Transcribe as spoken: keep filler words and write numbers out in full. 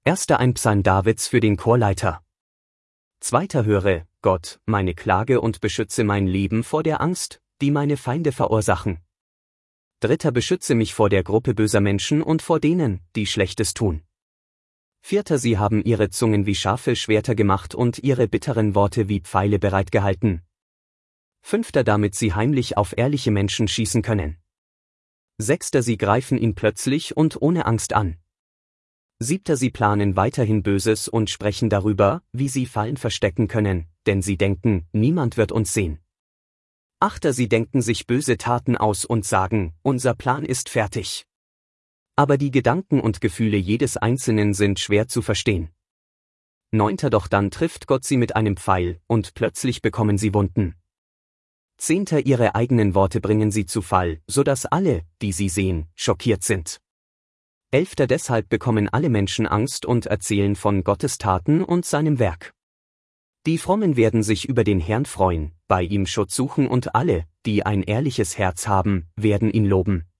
Erster ein Psalm Davids für den Chorleiter. Zweiter höre, Gott, meine Klage und beschütze mein Leben vor der Angst, die meine Feinde verursachen. Dritter beschütze mich vor der Gruppe böser Menschen und vor denen, die Schlechtes tun. Vierter sie haben ihre Zungen wie scharfe Schwerter gemacht und ihre bitteren Worte wie Pfeile bereitgehalten. Fünfter damit sie heimlich auf ehrliche Menschen schießen können. Sechster sie greifen ihn plötzlich und ohne Angst an. Siebter sie planen weiterhin Böses und sprechen darüber, wie sie Fallen verstecken können, denn sie denken, niemand wird uns sehen. Achter sie denken sich böse Taten aus und sagen, unser Plan ist fertig. Aber die Gedanken und Gefühle jedes Einzelnen sind schwer zu verstehen. Neunter doch dann trifft Gott sie mit einem Pfeil, und plötzlich bekommen sie Wunden. Zehnter ihre eigenen Worte bringen sie zu Fall, so dass alle, die sie sehen, schockiert sind. Elfter deshalb bekommen alle Menschen Angst und erzählen von Gottes Taten und seinem Werk. Die Frommen werden sich über den Herrn freuen, bei ihm Schutz suchen und alle, die ein ehrliches Herz haben, werden ihn loben.